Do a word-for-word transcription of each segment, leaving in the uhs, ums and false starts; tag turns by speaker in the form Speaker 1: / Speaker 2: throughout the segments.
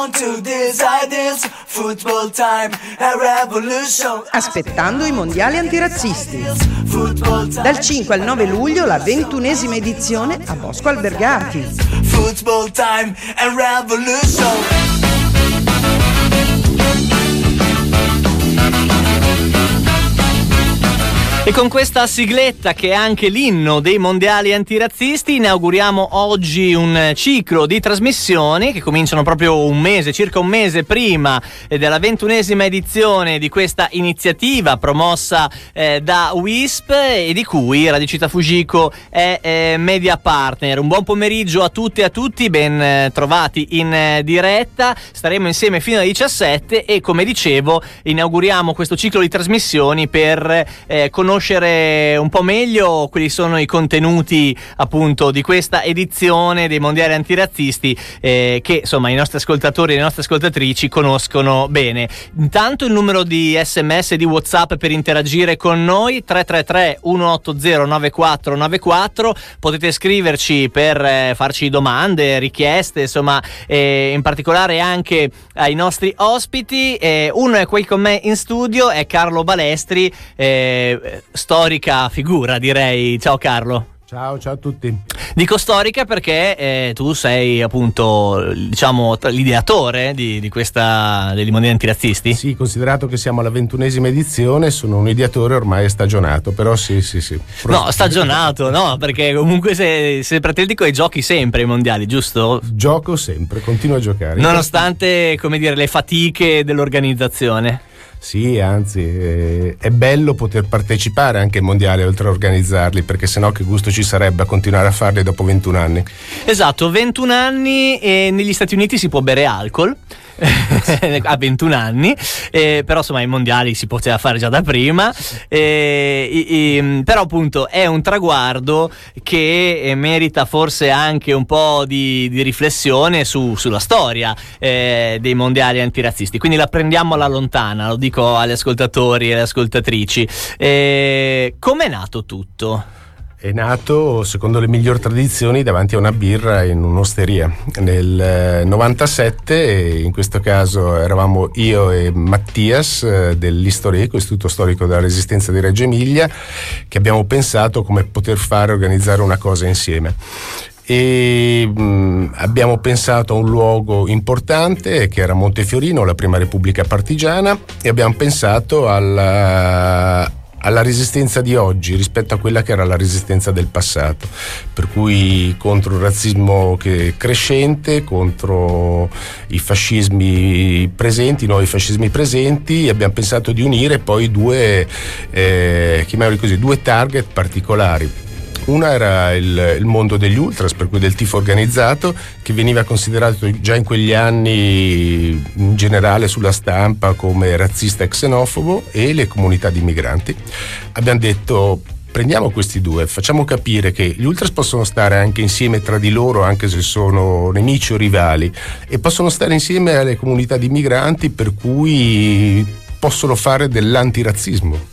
Speaker 1: on to these ideals. Football time, a revolution.
Speaker 2: Aspettando i mondiali antirazzisti. Dal cinque al nove luglio la ventunesima edizione a Bosco Albergati.
Speaker 1: Football time, a revolution.
Speaker 3: E con questa sigletta, che è anche l'inno dei mondiali antirazzisti, inauguriamo oggi un ciclo di trasmissioni che cominciano proprio un mese, circa un mese prima della ventunesima edizione di questa iniziativa promossa eh, da W I S P e di cui Radio Città Fujiko è eh, media partner. Un buon pomeriggio a tutte e a tutti, ben eh, trovati in eh, diretta. Staremo insieme fino alle diciassette e, come dicevo, inauguriamo questo ciclo di trasmissioni per eh, conoscere conoscere un po' meglio quali sono i contenuti appunto di questa edizione dei mondiali antirazzisti eh, che insomma i nostri ascoltatori e le nostre ascoltatrici conoscono bene. Intanto il numero di sms e di WhatsApp per interagire con noi: tre tre tre uno otto zero nove quattro nove quattro. Potete scriverci per eh, farci domande, richieste, insomma, eh, in particolare anche ai nostri ospiti. Eh, uno è qui con me in studio, è Carlo Balestri, eh, storica figura, direi. Ciao Carlo.
Speaker 4: Ciao, ciao a tutti.
Speaker 3: Dico storica perché eh, tu sei appunto, diciamo, l'ideatore di, di questa degli mondiali antirazzisti.
Speaker 4: Sì, considerato che siamo alla ventunesima edizione, sono un ideatore ormai stagionato, però sì, sì, sì.
Speaker 3: No, stagionato, no, perché comunque sei, sei pretendito e giochi sempre ai mondiali, giusto?
Speaker 4: Gioco sempre, continuo a giocare.
Speaker 3: Nonostante, come dire, le fatiche dell'organizzazione.
Speaker 4: Sì, anzi, eh, è bello poter partecipare anche ai mondiali oltre a organizzarli, perché sennò che gusto ci sarebbe a continuare a farli dopo ventuno anni.
Speaker 3: Esatto, ventuno anni e negli Stati Uniti si può bere alcol a ventuno anni, eh, però insomma i mondiali si poteva fare già da prima, eh, eh, però appunto è un traguardo che eh, merita forse anche un po' di, di riflessione su, sulla storia eh, dei mondiali antirazzisti, quindi la prendiamo alla lontana, lo dico agli ascoltatori e alle ascoltatrici. Eh, com'è nato tutto?
Speaker 4: È nato secondo le migliori tradizioni davanti a una birra in un'osteria nel novantasette. In questo caso eravamo io e Mattias dell'Istoreco, Istituto Storico della Resistenza di Reggio Emilia, che abbiamo pensato come poter fare organizzare una cosa insieme. E mh, abbiamo pensato a un luogo importante che era Montefiorino, la prima Repubblica Partigiana, e abbiamo pensato alla alla resistenza di oggi rispetto a quella che era la resistenza del passato, per cui contro il razzismo che crescente, contro i fascismi presenti, i nuovi fascismi presenti. Abbiamo pensato di unire poi due eh, chiamiamoli così, due target particolari. Una era il, il mondo degli ultras, per cui del tifo organizzato, che veniva considerato già in quegli anni in generale sulla stampa come razzista e xenofobo, e le comunità di migranti. Abbiamo detto: prendiamo questi due, facciamo capire che gli ultras possono stare anche insieme tra di loro, anche se sono nemici o rivali, e possono stare insieme alle comunità di migranti, per cui possono fare dell'antirazzismo.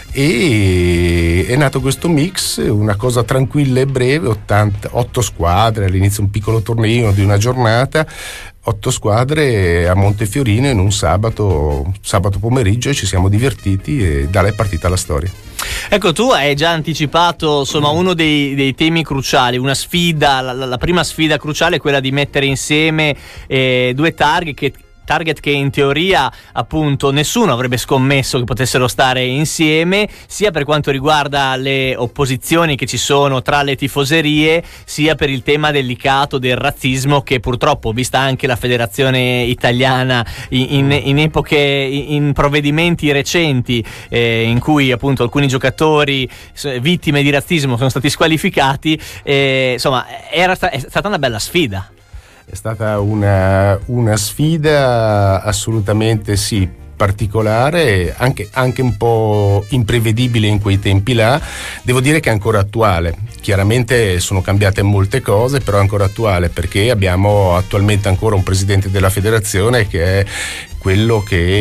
Speaker 4: E è nato questo mix, una cosa tranquilla e breve, ottanta, otto squadre, all'inizio un piccolo torneino di una giornata, otto squadre a Montefiorino in un sabato, sabato pomeriggio, e ci siamo divertiti, e da là è partita la storia.
Speaker 3: Ecco, tu hai già anticipato insomma uno dei, dei temi cruciali, una sfida, la, la prima sfida cruciale è quella di mettere insieme eh, due target che target che in teoria appunto nessuno avrebbe scommesso che potessero stare insieme, sia per quanto riguarda le opposizioni che ci sono tra le tifoserie, sia per il tema delicato del razzismo, che purtroppo, vista anche la federazione italiana in, in, in epoche, in provvedimenti recenti eh, in cui appunto alcuni giocatori vittime di razzismo sono stati squalificati, eh, insomma era sta- è stata una bella sfida.
Speaker 4: È stata una, una sfida, assolutamente sì, particolare, anche, anche un po' imprevedibile in quei tempi là. Devo dire che è ancora attuale. Chiaramente sono cambiate molte cose, però è ancora attuale, perché abbiamo attualmente ancora un presidente della federazione che è quello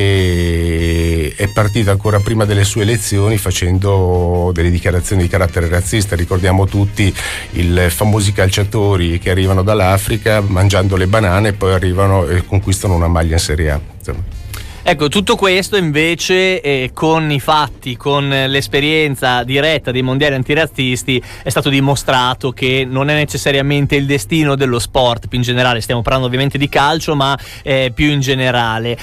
Speaker 4: che è partito ancora prima delle sue elezioni facendo delle dichiarazioni di carattere razzista. Ricordiamo tutti i famosi calciatori che arrivano dall'Africa mangiando le banane e poi arrivano e conquistano una maglia in Serie A. Insomma.
Speaker 3: Ecco, tutto questo invece eh, con i fatti, con l'esperienza diretta dei mondiali antirazzisti è stato dimostrato che non è necessariamente il destino dello sport più in generale. Stiamo parlando ovviamente di calcio, ma eh, più in generale.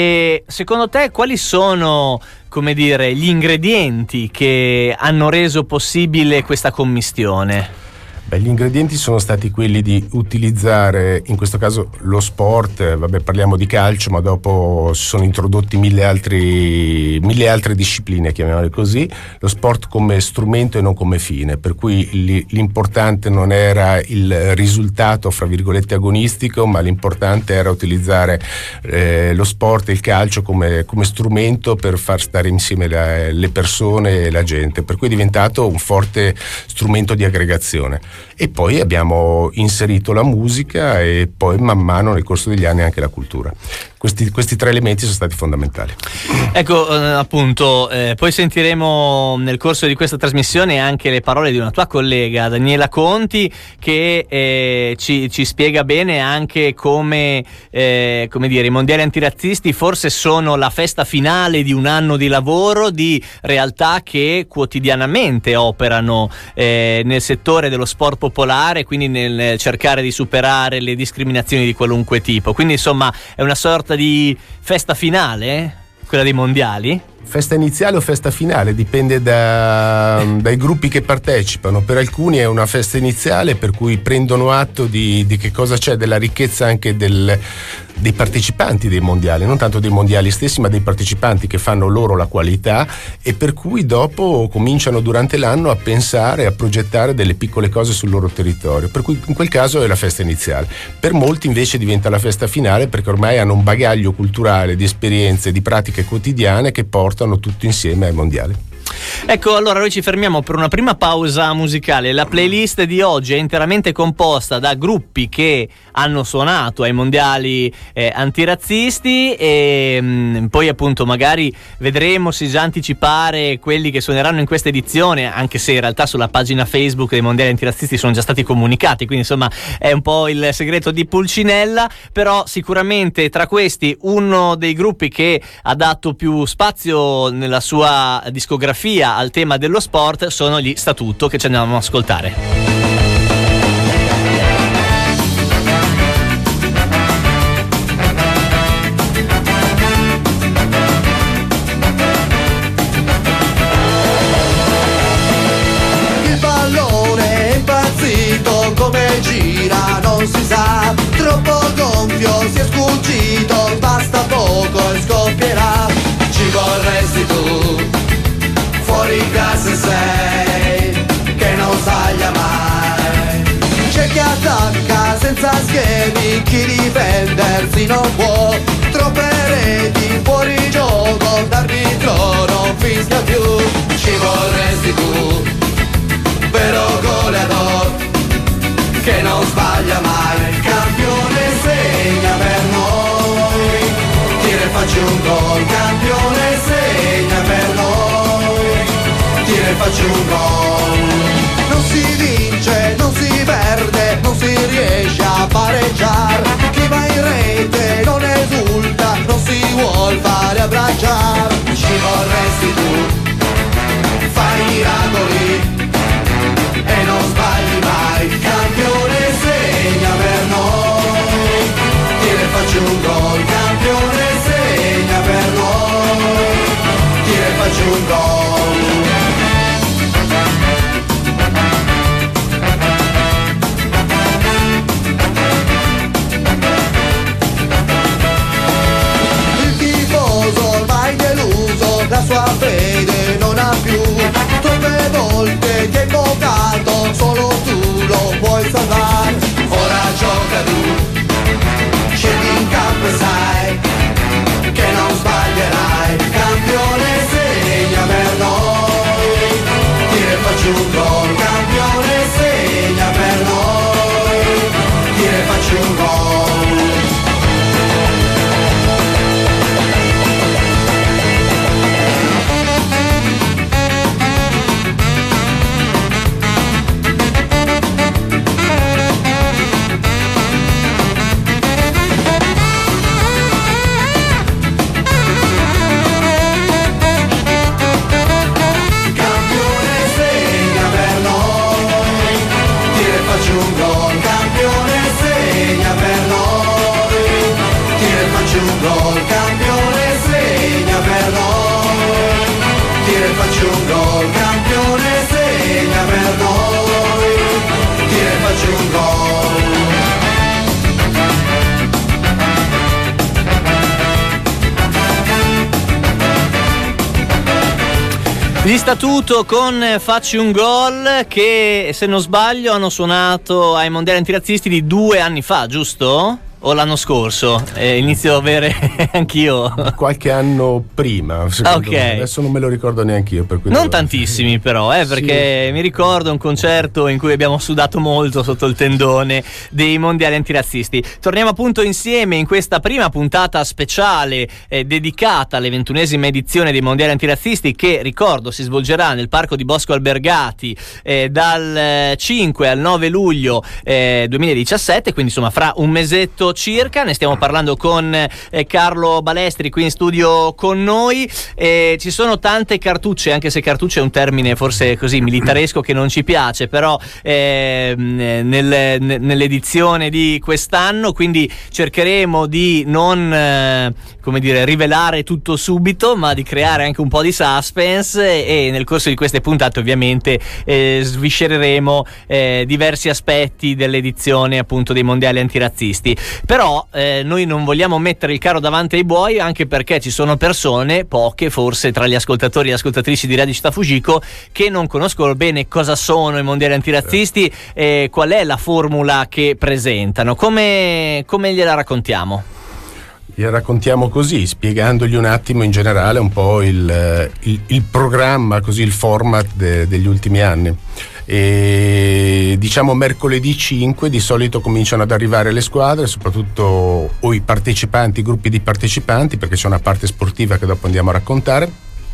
Speaker 3: E secondo te quali sono, come dire, gli ingredienti che hanno reso possibile questa commistione?
Speaker 4: Beh, gli ingredienti sono stati quelli di utilizzare, in questo caso, lo sport. Vabbè, parliamo di calcio, ma dopo si sono introdotti mille altri, mille altre discipline, chiamiamole così, lo sport come strumento e non come fine, per cui l'importante non era il risultato, fra virgolette, agonistico, ma l'importante era utilizzare eh, lo sport e il calcio come, come strumento per far stare insieme la, le persone e la gente, per cui è diventato un forte strumento di aggregazione. E poi abbiamo inserito la musica e poi man mano nel corso degli anni anche la cultura. Questi, questi tre elementi sono stati fondamentali.
Speaker 3: Ecco, eh, appunto, eh, poi sentiremo nel corso di questa trasmissione anche le parole di una tua collega, Daniela Conti, che eh, ci, ci spiega bene anche come, eh, come dire, i mondiali antirazzisti forse sono la festa finale di un anno di lavoro di realtà che quotidianamente operano eh, nel settore dello sport popolare, quindi nel cercare di superare le discriminazioni di qualunque tipo. Quindi insomma è una sorta di festa finale, quella dei mondiali?
Speaker 4: Festa iniziale o festa finale, dipende da, dai gruppi che partecipano. Per alcuni è una festa iniziale, per cui prendono atto di, di che cosa c'è, della ricchezza anche del, dei partecipanti dei mondiali, non tanto dei mondiali stessi, ma dei partecipanti che fanno loro la qualità, e per cui dopo cominciano durante l'anno a pensare, a progettare delle piccole cose sul loro territorio, per cui in quel caso è la festa iniziale. Per molti invece diventa la festa finale, perché ormai hanno un bagaglio culturale di esperienze, di pratiche quotidiane che portano tutti insieme ai mondiali.
Speaker 3: Ecco, allora noi ci fermiamo per una prima pausa musicale. La playlist di oggi è interamente composta da gruppi che hanno suonato ai mondiali eh, antirazzisti e mh, poi appunto magari vedremo se già anticipare quelli che suoneranno in questa edizione, anche se in realtà sulla pagina Facebook dei mondiali antirazzisti sono già stati comunicati, quindi insomma è un po' il segreto di Pulcinella. Però sicuramente tra questi uno dei gruppi che ha dato più spazio nella sua discografia al tema dello sport sono gli Statuto, che ci andiamo ad ascoltare.
Speaker 1: Come gira non si sa, troppo gonfio si è sfuggito, basta poco e scoppierà. Ci vorresti tu, fuori classe sei, che non sbaglia mai. C'è chi attacca senza schemi, chi difendersi non può, troppe reti fuori gioco, d'arbitro non fischia più. Ci vorresti tu, vero goleador, che non sbaglia mai, il campione segna per noi, tira e faccio un gol, campione segna per noi, tira e faccio un gol. Non si vince, non si perde, non si riesce a pareggiare, chi va in rete non esulta, non si vuol fare abbracciare. Ci vorresti tu, fai miracoli e non sbagli mai, il campione segna per noi, tira e faccio un gol, campione segna per noi, tira e faccio un gol. Il tifoso ormai deluso, la sua fede non ha più, troppe volte ti hai invocato, solo tu lo puoi salvare. Ora gioca tu, scendi in campo e
Speaker 3: Gli Statuto con Facci un gol, che se non sbaglio hanno suonato ai mondiali antirazzisti di due anni fa, giusto? O l'anno scorso? Eh, inizio a avere anch'io
Speaker 4: qualche anno prima, secondo
Speaker 3: okay.
Speaker 4: me. Adesso non me lo ricordo neanche io, per cui
Speaker 3: non
Speaker 4: devo...
Speaker 3: tantissimi però, eh, perché sì. Mi ricordo un concerto in cui abbiamo sudato molto sotto il tendone dei mondiali antirazzisti. Torniamo appunto insieme in questa prima puntata speciale eh, dedicata alle ventunesima edizione dei mondiali antirazzisti, che ricordo si svolgerà nel parco di Bosco Albergati eh, dal cinque al nove luglio eh, duemiladiciassette, quindi insomma fra un mesetto circa. Ne stiamo parlando con eh, Carlo Balestri qui in studio con noi. Eh, ci sono tante cartucce, anche se cartucce è un termine forse così militaresco che non ci piace, però eh, nel, nell'edizione di quest'anno, quindi cercheremo di non eh, come dire rivelare tutto subito, ma di creare anche un po' di suspense, e nel corso di queste puntate ovviamente eh, sviscereremo eh, diversi aspetti dell'edizione appunto dei mondiali antirazzisti. Però eh, noi non vogliamo mettere il carro davanti ai buoi, anche perché ci sono persone, poche forse tra gli ascoltatori e ascoltatrici di Radio Città Fujiko, che non conoscono bene cosa sono i mondiali antirazzisti e qual è la formula che presentano. Come, come gliela raccontiamo?
Speaker 4: Gliela raccontiamo così, spiegandogli un attimo in generale un po' il, il, il programma, così il format de, degli ultimi anni. E diciamo mercoledì cinque di solito cominciano ad arrivare le squadre, soprattutto o i partecipanti, i gruppi di partecipanti, perché c'è una parte sportiva che dopo andiamo a raccontare,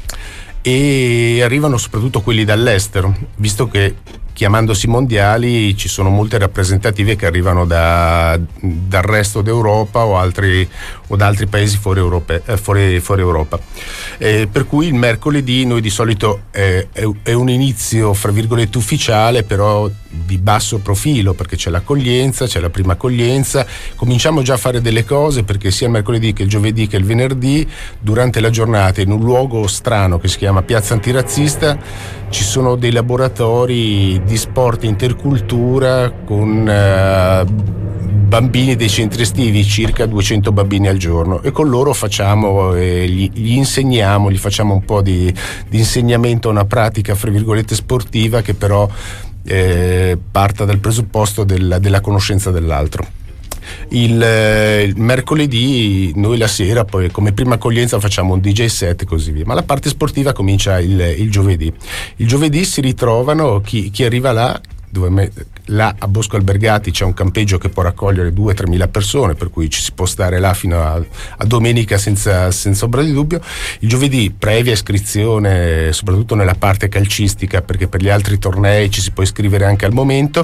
Speaker 4: e arrivano soprattutto quelli dall'estero, visto che chiamandosi mondiali ci sono molte rappresentative che arrivano da, dal resto d'Europa o, altri, o da altri paesi fuori, Europe, eh, fuori, fuori Europa. Eh, per cui il mercoledì noi di solito eh, è, è un inizio fra virgolette ufficiale, però di basso profilo, perché c'è l'accoglienza, c'è la prima accoglienza, cominciamo già a fare delle cose, perché sia il mercoledì che il giovedì che il venerdì, durante la giornata, in un luogo strano che si chiama Piazza Antirazzista, ci sono dei laboratori di sport intercultura con eh, bambini dei centri estivi, circa duecento bambini al giorno, e con loro facciamo, eh, gli, gli insegniamo, gli facciamo un po' di, di insegnamento a una pratica fra virgolette sportiva, che però eh, parta dal presupposto della, della conoscenza dell'altro. Il, eh, il mercoledì noi la sera poi come prima accoglienza facciamo un D J set e così via, ma la parte sportiva comincia il, il giovedì. Il giovedì si ritrovano chi, chi arriva là, dove me, là a Bosco Albergati c'è un campeggio che può raccogliere due o tremila persone, per cui ci si può stare là fino a, a domenica senza, senza ombra di dubbio. Il giovedì, previa iscrizione soprattutto nella parte calcistica, perché per gli altri tornei ci si può iscrivere anche al momento,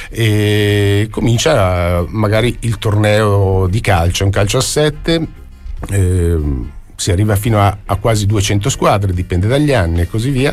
Speaker 4: e comincia magari il torneo di calcio, un calcio a sette, eh, si arriva fino a, a quasi duecento squadre, dipende dagli anni e così via,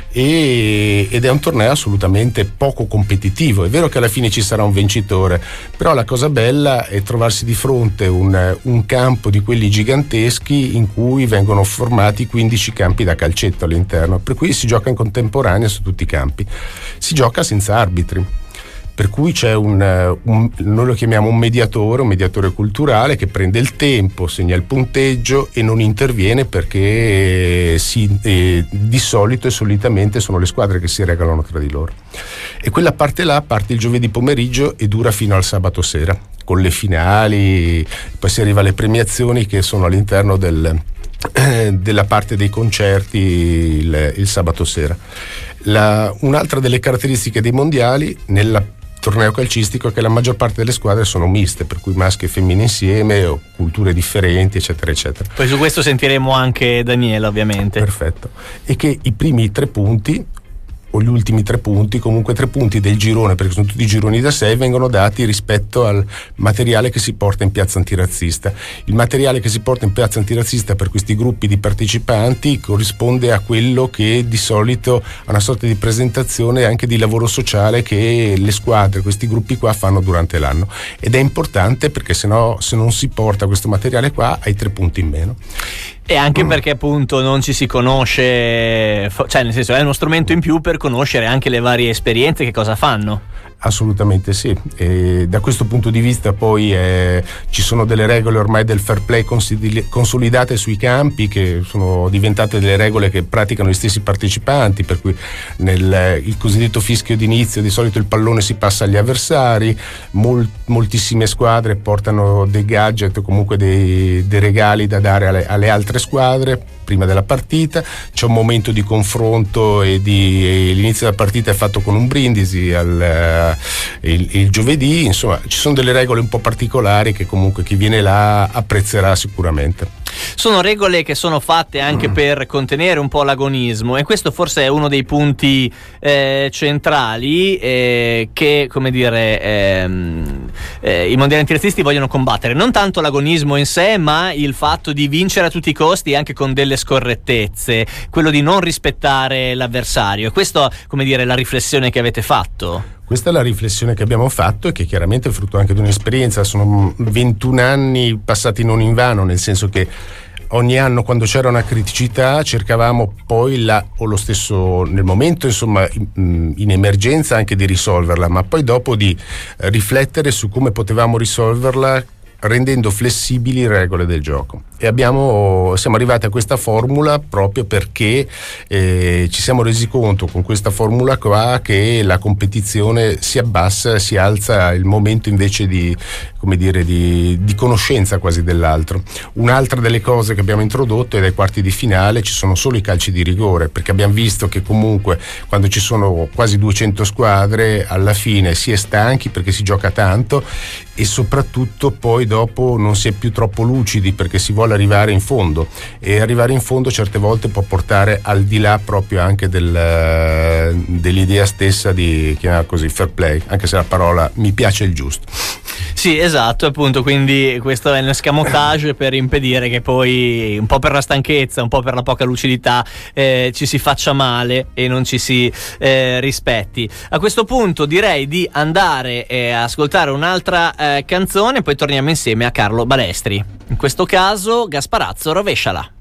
Speaker 4: e, ed è un torneo assolutamente poco competitivo. È vero che alla fine ci sarà un vincitore, però la cosa bella è trovarsi di fronte un, un campo di quelli giganteschi in cui vengono formati quindici campi da calcetto all'interno, per cui si gioca in contemporanea su tutti i campi, si gioca senza arbitri. Per cui c'è un, un, noi lo chiamiamo un mediatore, un mediatore culturale che prende il tempo, segna il punteggio e non interviene, perché si, eh, di solito e solitamente sono le squadre che si regalano tra di loro. E quella parte là parte il giovedì pomeriggio e dura fino al sabato sera, con le finali, poi si arriva alle premiazioni che sono all'interno del, eh, della parte dei concerti il, il sabato sera. La, un'altra delle caratteristiche dei mondiali nella torneo calcistico è che la maggior parte delle squadre sono miste, per cui maschi e femmine insieme, o culture differenti, eccetera eccetera.
Speaker 3: Poi su questo sentiremo anche Daniela, ovviamente.
Speaker 4: Perfetto. E che i primi tre punti o gli ultimi tre punti, comunque tre punti del girone, perché sono tutti gironi da sei, vengono dati rispetto al materiale che si porta in piazza antirazzista. Il materiale che si porta in piazza antirazzista per questi gruppi di partecipanti corrisponde a quello che di solito a una sorta di presentazione anche di lavoro sociale che le squadre, questi gruppi qua fanno durante l'anno, ed è importante perché sennò, se non si porta questo materiale qua, hai tre punti in meno.
Speaker 3: E anche perché appunto non ci si conosce, cioè nel senso è uno strumento in più per conoscere anche le varie esperienze, che cosa fanno.
Speaker 4: Assolutamente sì, e da questo punto di vista poi eh, ci sono delle regole ormai del fair play consolidate sui campi, che sono diventate delle regole che praticano gli stessi partecipanti, per cui nel il cosiddetto fischio d'inizio di solito il pallone si passa agli avversari, mol, moltissime squadre portano dei gadget o comunque dei, dei regali da dare alle, alle altre squadre prima della partita, c'è un momento di confronto e, di, e l'inizio della partita è fatto con un brindisi al, il, il giovedì, insomma ci sono delle regole un po' particolari che comunque chi viene là apprezzerà sicuramente.
Speaker 3: Sono regole che sono fatte anche mm. per contenere un po' l'agonismo, e questo forse è uno dei punti eh, centrali eh, che, come dire, ehm, eh, i mondiali antirazzisti vogliono combattere. Non tanto l'agonismo in sé, ma il fatto di vincere a tutti i costi anche con delle scorrettezze, quello di non rispettare l'avversario. E questo, come dire, è la riflessione che avete fatto?
Speaker 4: Questa è la riflessione che abbiamo fatto e che chiaramente è frutto anche di un'esperienza. Sono ventuno anni passati non invano, nel senso che ogni anno quando c'era una criticità cercavamo poi la, o lo stesso nel momento insomma in, in emergenza anche di risolverla, ma poi dopo di riflettere su come potevamo risolverla rendendo flessibili le regole del gioco. E abbiamo, siamo arrivati a questa formula proprio perché eh, ci siamo resi conto con questa formula qua che la competizione si abbassa, si alza il momento invece di, come dire, di, di conoscenza quasi dell'altro. Un'altra delle cose che abbiamo introdotto è dai quarti di finale ci sono solo i calci di rigore, perché abbiamo visto che comunque quando ci sono quasi duecento squadre alla fine si è stanchi perché si gioca tanto e soprattutto poi dopo non si è più troppo lucidi perché si vuole arrivare in fondo, e arrivare in fondo certe volte può portare al di là proprio anche del, dell'idea stessa di, chiamiamola così, fair play, anche se la parola mi piace il giusto.
Speaker 3: Sì, esatto, appunto, quindi questo è un escamotage per impedire che poi, un po' per la stanchezza, un po' per la poca lucidità, eh, ci si faccia male e non ci si eh, rispetti. A questo punto direi di andare eh, a ascoltare un'altra eh, canzone, poi torniamo insieme a Carlo Balestri. In questo caso Gasparazzo, Rovesciala.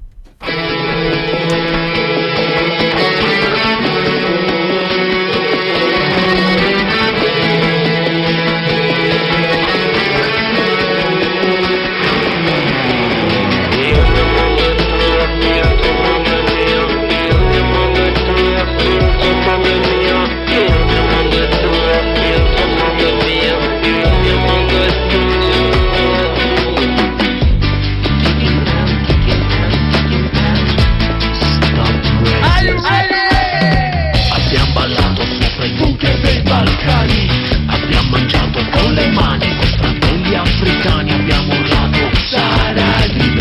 Speaker 5: Abbiamo mangiato con le mani con fratelli africani, abbiamo urlato sarà di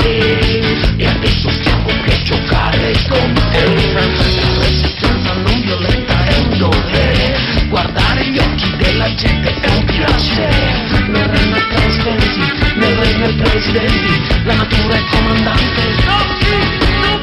Speaker 5: me e adesso stiamo che giocare con te. La resistenza non violenta è un dovere, guardare gli occhi della gente è un piacere. Nel regno presidenti, nel regno presidenti, la natura è comandante. No, no,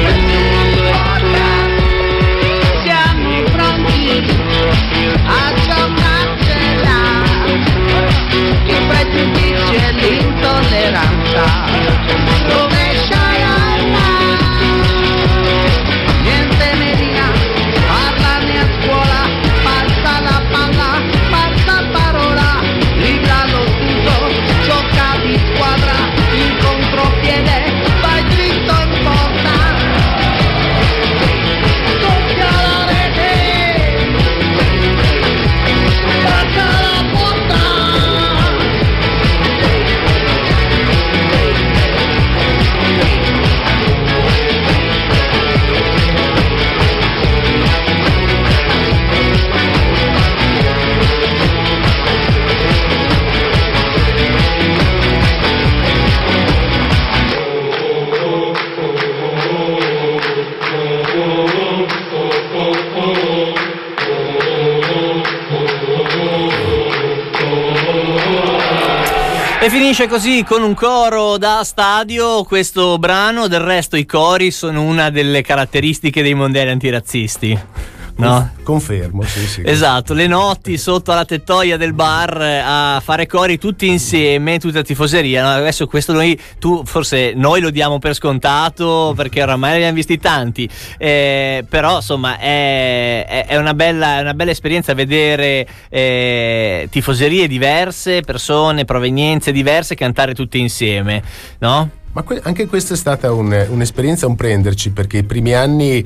Speaker 6: I
Speaker 3: finisce così con un coro da stadio questo brano. Del resto i cori sono una delle caratteristiche dei mondiali antirazzisti, no?
Speaker 4: Confermo, sì, sì.
Speaker 3: Esatto, le notti sotto alla tettoia del bar a fare cori tutti insieme, tutta la tifoseria, no? Adesso questo noi, tu forse noi lo diamo per scontato perché oramai ne abbiamo visti tanti, eh, però insomma è, è, è, una bella, è una bella esperienza vedere eh, tifoserie diverse, persone, provenienze diverse cantare tutte insieme, no?
Speaker 4: Ma que- anche questa è stata un, un'esperienza, un prenderci, perché i primi anni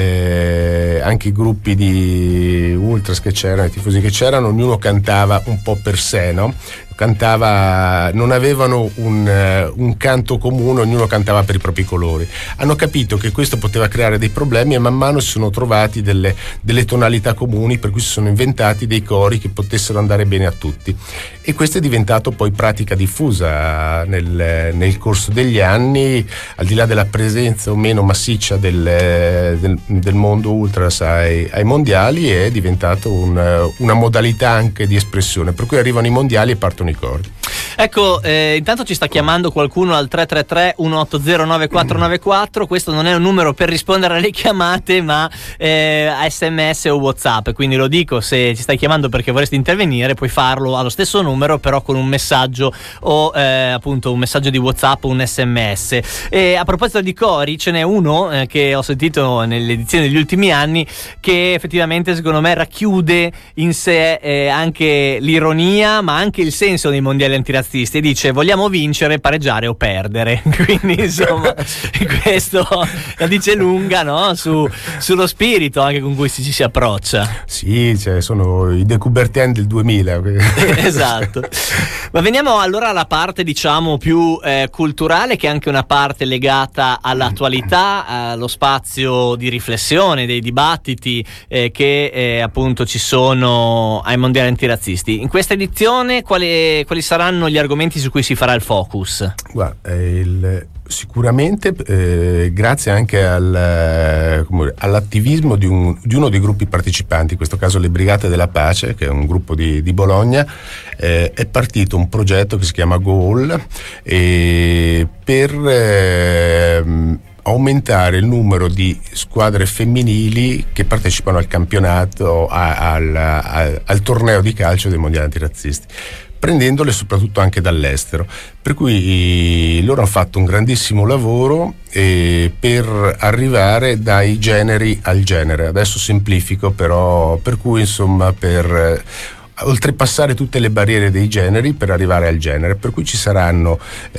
Speaker 4: eh, anche i gruppi di ultras che c'erano, i tifosi che c'erano, ognuno cantava un po' per sé, no? Cantava, non avevano un, un canto comune, ognuno cantava per i propri colori. Hanno capito che questo poteva creare dei problemi e man mano si sono trovati delle, delle tonalità comuni, per cui si sono inventati dei cori che potessero andare bene a tutti, e questo è diventato poi pratica diffusa nel, nel corso degli anni, al di là della presenza o meno massiccia del, del, del mondo ultras ai, ai mondiali. È diventato un, una modalità anche di espressione, per cui arrivano i mondiali e partono i cori.
Speaker 3: Ecco, eh, intanto ci sta chiamando qualcuno al tre tre tre uno otto zero nove quattro nove quattro. Questo non è un numero per rispondere alle chiamate, ma eh, sms o WhatsApp, quindi lo dico: se ci stai chiamando perché vorresti intervenire puoi farlo allo stesso numero, però con un messaggio o eh, appunto un messaggio di WhatsApp o un sms. E a proposito di cori, ce n'è uno eh, che ho sentito nelle edizioni degli ultimi anni che effettivamente secondo me racchiude in sé eh, anche l'ironia ma anche il senso dei mondiali antirazzisti, e dice: vogliamo vincere, pareggiare o perdere. Quindi insomma questo la dice lunga, no? Su, sullo spirito anche con cui ci si approccia.
Speaker 4: Sì, cioè sono i De Coubertin del duemila.
Speaker 3: Esatto. Ma veniamo allora alla parte diciamo più eh, culturale, che è anche una parte legata all'attualità, allo spazio di riflessione, dei dibattiti eh, che eh, appunto ci sono ai mondiali antirazzisti. In questa edizione quali, quali saranno gli argomenti su cui si farà il focus?
Speaker 4: Guarda, il, sicuramente eh, grazie anche al, come, all'attivismo di, un, di uno dei gruppi partecipanti, in questo caso le Brigate della Pace, che è un gruppo di, di Bologna, eh, è partito un progetto che si chiama Goal eh, per eh, aumentare il numero di squadre femminili che partecipano al campionato, a, al, a, al torneo di calcio dei mondiali antirazzisti, prendendole soprattutto anche dall'estero. Per cui loro hanno fatto un grandissimo lavoro eh, per arrivare dai generi al genere. Adesso semplifico, però, per cui insomma per eh, oltrepassare tutte le barriere dei generi per arrivare al genere, per cui ci saranno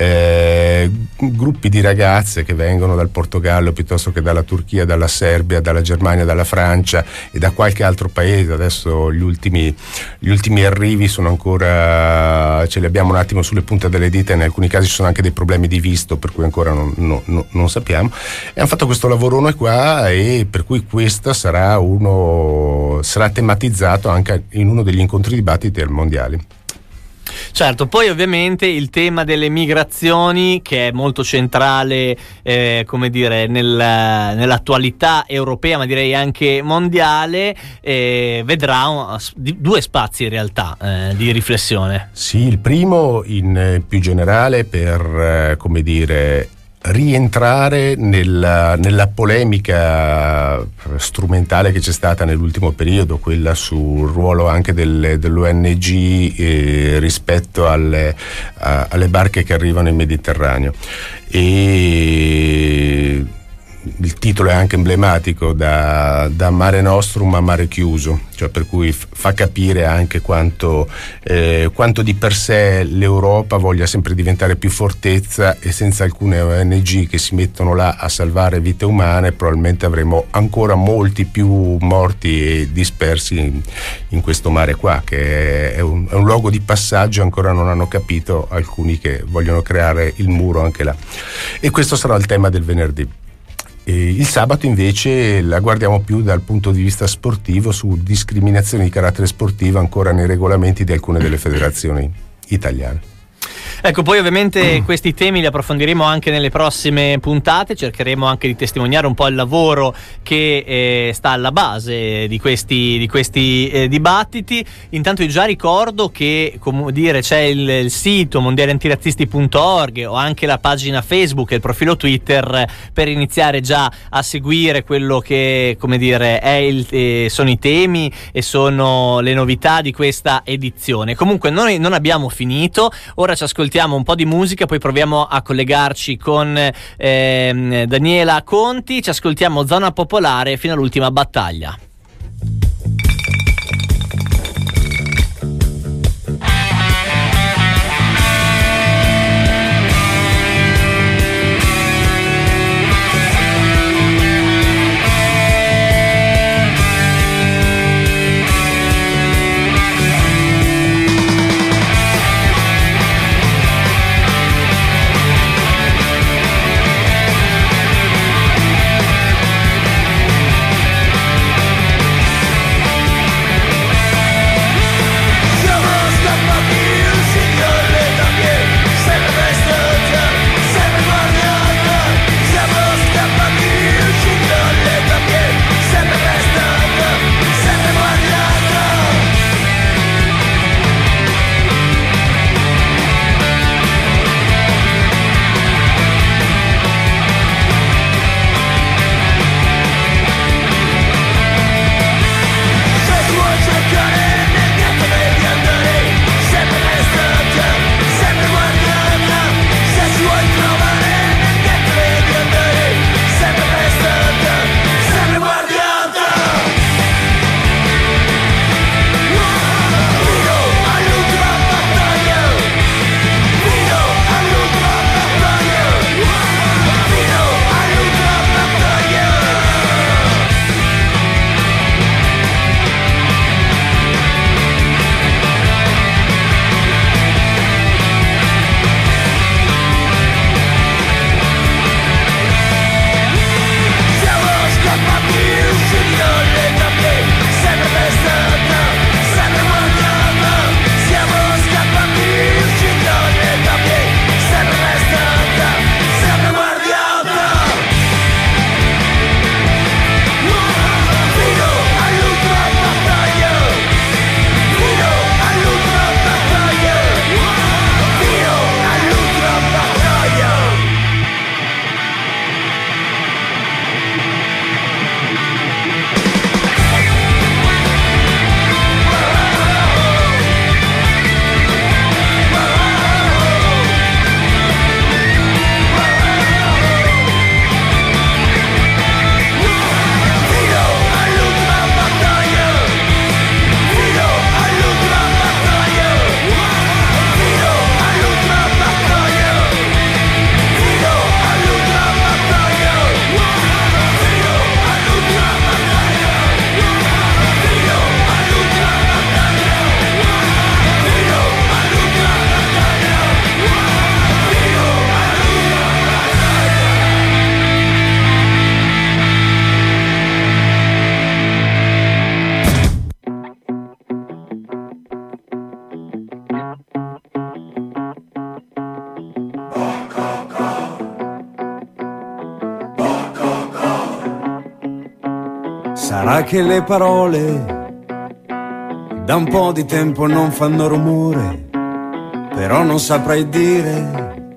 Speaker 4: eh, gruppi di ragazze che vengono dal Portogallo piuttosto che dalla Turchia, dalla Serbia, dalla Germania, dalla Francia e da qualche altro paese. Adesso gli ultimi, gli ultimi arrivi sono ancora, ce li abbiamo un attimo sulle punte delle dita, in alcuni casi ci sono anche dei problemi di visto, per cui ancora non, no, no, non sappiamo, e hanno fatto questo lavorone qua, e per cui questo sarà uno sarà tematizzato anche in uno degli incontri dibattiti al mondiali.
Speaker 3: Certo, poi ovviamente il tema delle migrazioni, che è molto centrale eh, come dire nel, nell'attualità europea, ma direi anche mondiale, eh, vedrà un, due spazi in realtà eh, di riflessione.
Speaker 4: Sì, il primo in eh, più generale per eh, come dire rientrare nella, nella polemica strumentale che c'è stata nell'ultimo periodo, quella sul ruolo anche del, dell'O N G eh, rispetto alle, a, alle barche che arrivano in Mediterraneo. E il titolo è anche emblematico, da, da Mare Nostrum a mare chiuso, cioè per cui f- fa capire anche quanto, eh, quanto di per sé l'Europa voglia sempre diventare più fortezza, e senza alcune O N G che si mettono là a salvare vite umane probabilmente avremo ancora molti più morti e dispersi in, in questo mare qua, che è un, è un luogo di passaggio. Ancora non hanno capito alcuni che vogliono creare il muro anche là, e questo sarà il tema del venerdì. E il sabato invece la guardiamo più dal punto di vista sportivo, su discriminazioni di carattere sportivo ancora nei regolamenti di alcune delle federazioni italiane.
Speaker 3: Ecco, poi ovviamente mm. questi temi li approfondiremo anche nelle prossime puntate, cercheremo anche di testimoniare un po' il lavoro che eh, sta alla base di questi, di questi eh, dibattiti. Intanto io già ricordo che, come dire, c'è il, il sito mondiali antirazzisti punto org o anche la pagina Facebook e il profilo Twitter per iniziare già a seguire quello che, come dire, è il, eh, sono i temi e sono le novità di questa edizione. Comunque noi non abbiamo finito, ora ci ascoltiamo un po' di musica, poi proviamo a collegarci con eh, Daniela Conti, ci ascoltiamo Zona Popolare fino all'ultima battaglia.
Speaker 6: Sarà che le parole da un po' di tempo non fanno rumore, però non saprei dire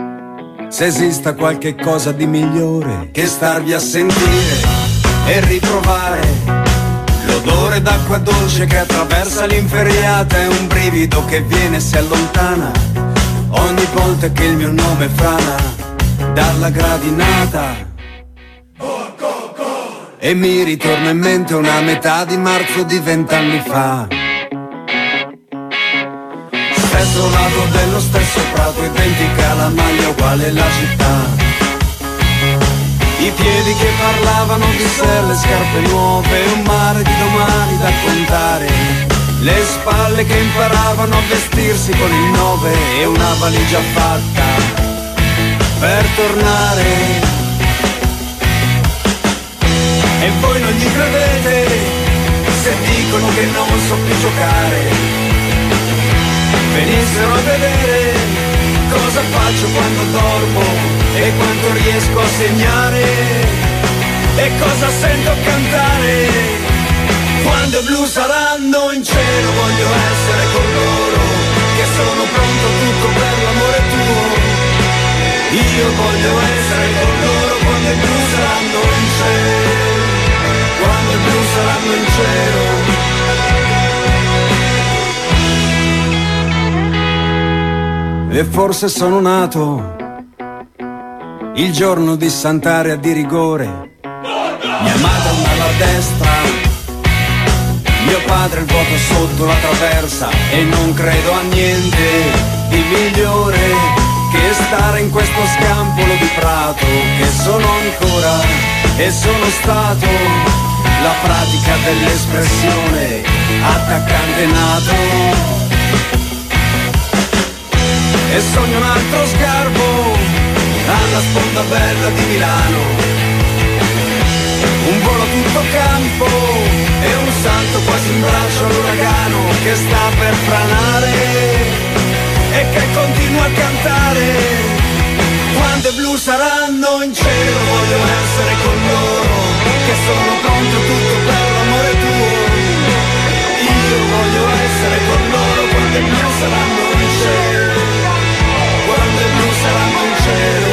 Speaker 6: se esista qualche cosa di migliore che starvi a sentire e riprovare l'odore d'acqua dolce che attraversa l'inferriata. È un brivido che viene e si allontana ogni volta che il mio nome frana dalla gradinata. E mi ritorna in mente una metà di marzo di vent'anni fa. Stesso lato dello stesso prato, identica la maglia, uguale la città. I piedi che parlavano di sé, le scarpe nuove, un mare di domani da contare. Le spalle che imparavano a vestirsi con il nove e una valigia fatta per tornare. E voi non gli credete se dicono che non so più giocare. Venissero a vedere cosa faccio quando dormo e quanto riesco a segnare e cosa sento cantare. Quando i blu saranno in cielo voglio essere con loro, che sono pronto a tutto per l'amore tuo. Io voglio essere con loro quando i blu saranno in cielo, quando i blu saranno in cielo. E forse sono nato il giorno di Sant'Aria di rigore. Mia madre andava a destra, mio padre il vuoto sotto la traversa, e non credo a niente di migliore che stare in questo scampolo di prato, che sono ancora e sono stato la pratica dell'espressione attaccante nato. E sogno un altro sgarbo alla sponda bella di Milano, un volo tutto campo e un salto quasi in braccio all'uragano che sta per franare e che continua a cantare. Quando i blu saranno in cielo voglio essere con loro, che sono pronto a tutto per l'amore tuo. Io voglio essere con loro quando i blu saranno in cielo, quando i blu saranno in cielo.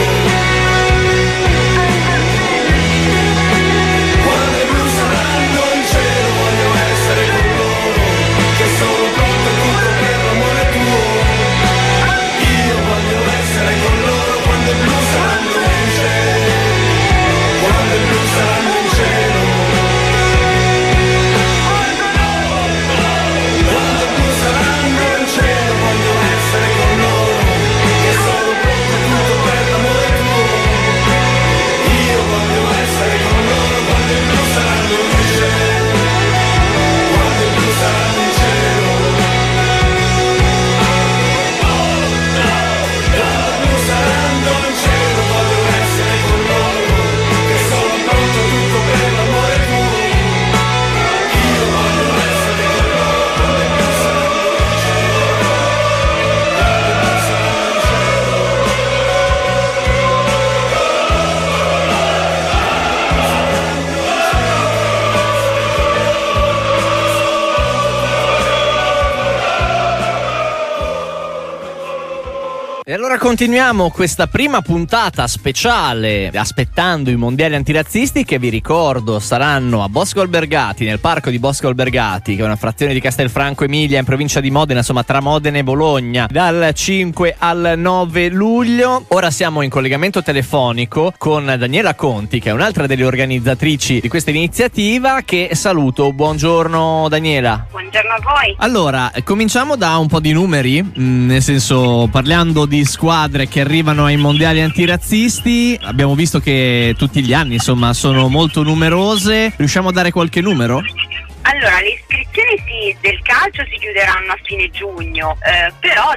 Speaker 3: E allora continuiamo questa prima puntata speciale aspettando i mondiali antirazzisti, che vi ricordo saranno a Bosco Albergati, nel parco di Bosco Albergati, che è una frazione di Castelfranco Emilia in provincia di Modena, insomma tra Modena e Bologna, dal cinque al nove luglio. Ora siamo in collegamento telefonico con Daniela Conti, che è un'altra delle organizzatrici di questa iniziativa, che saluto. Buongiorno Daniela.
Speaker 7: Buongiorno a voi.
Speaker 3: Allora, cominciamo da un po' di numeri, mh, nel senso, parlando di squadre che arrivano ai mondiali antirazzisti. Abbiamo visto che tutti gli anni, insomma, sono molto numerose. Riusciamo a dare qualche numero?
Speaker 7: Allora, le iscrizioni sì, del calcio si chiuderanno a fine giugno, eh, però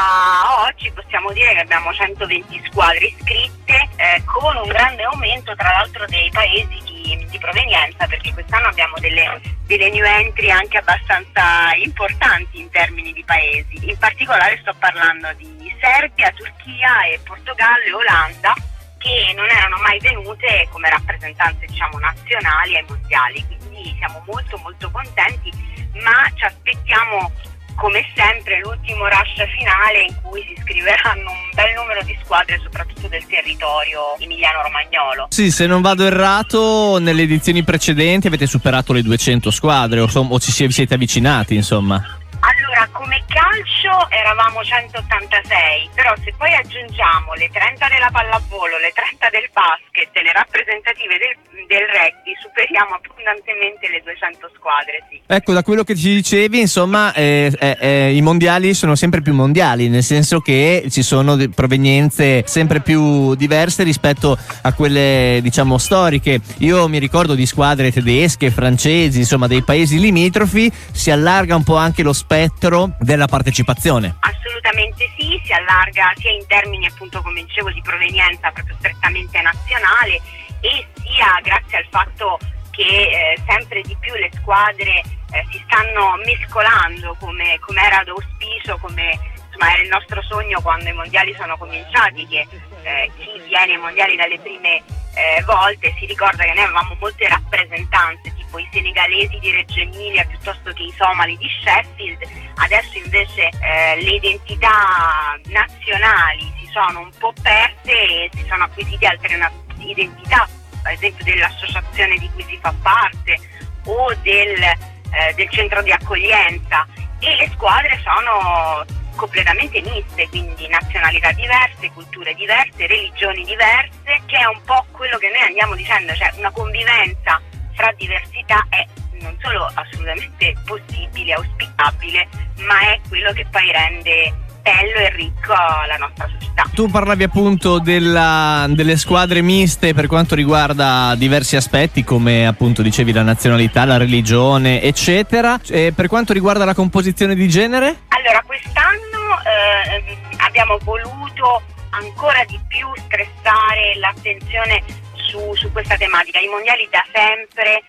Speaker 7: già oggi possiamo dire che abbiamo centoventi squadre iscritte, eh, con un grande aumento tra l'altro dei paesi di, di provenienza, perché quest'anno abbiamo delle, delle new entry anche abbastanza importanti in termini di paesi. In particolare sto parlando di Serbia, Turchia e Portogallo e Olanda, che non erano mai venute come rappresentanze, diciamo, nazionali ai mondiali. Quindi siamo molto molto contenti, ma ci aspettiamo come sempre l'ultimo rush finale in cui si iscriveranno un bel numero di squadre, soprattutto del territorio emiliano-romagnolo.
Speaker 3: Sì, se non vado errato, nelle edizioni precedenti avete superato le duecento squadre, o, o ci siete avvicinati, insomma.
Speaker 7: Allora, come calcio eravamo centottantasei, però se poi aggiungiamo le trenta della pallavolo, le trenta del basket, le rappresentative del, del rugby, superiamo abbondantemente le duecento squadre, sì.
Speaker 3: Ecco, da quello che ci dicevi, insomma, eh, eh, eh, i mondiali sono sempre più mondiali, nel senso che ci sono provenienze sempre più diverse rispetto a quelle, diciamo, storiche. Io mi ricordo di squadre tedesche, francesi, insomma, dei paesi limitrofi. Si allarga un po' anche lo spettro della partecipazione.
Speaker 7: Assolutamente sì, si allarga sia in termini, appunto, come dicevo, di provenienza proprio strettamente nazionale, e sia grazie al fatto che eh, sempre di più le squadre eh, si stanno mescolando come, come era d'auspicio, come insomma era il nostro sogno quando i mondiali sono cominciati, che eh, chi viene ai mondiali dalle prime eh, volte si ricorda che noi avevamo molte rappresentanze, tipo i senegalesi di Reggio Emilia piuttosto che i somali di Sheffield. Adesso invece eh, le identità nazionali si sono un po' perse e si sono acquisite altre na- identità, ad esempio dell'associazione di cui si fa parte o del, eh, del centro di accoglienza, e le squadre sono completamente miste, quindi nazionalità diverse, culture diverse, religioni diverse, che è un po' quello che noi andiamo dicendo, cioè una convivenza fra diversità è non solo assolutamente possibile, auspicabile, ma è quello che poi rende bello e ricco la nostra società.
Speaker 3: Tu parlavi appunto della, delle squadre miste per quanto riguarda diversi aspetti, come appunto dicevi la nazionalità, la religione, eccetera. E per quanto riguarda la composizione di genere?
Speaker 7: Allora, quest'anno eh, abbiamo voluto ancora di più stressare l'attenzione su, su questa tematica. I mondiali da sempre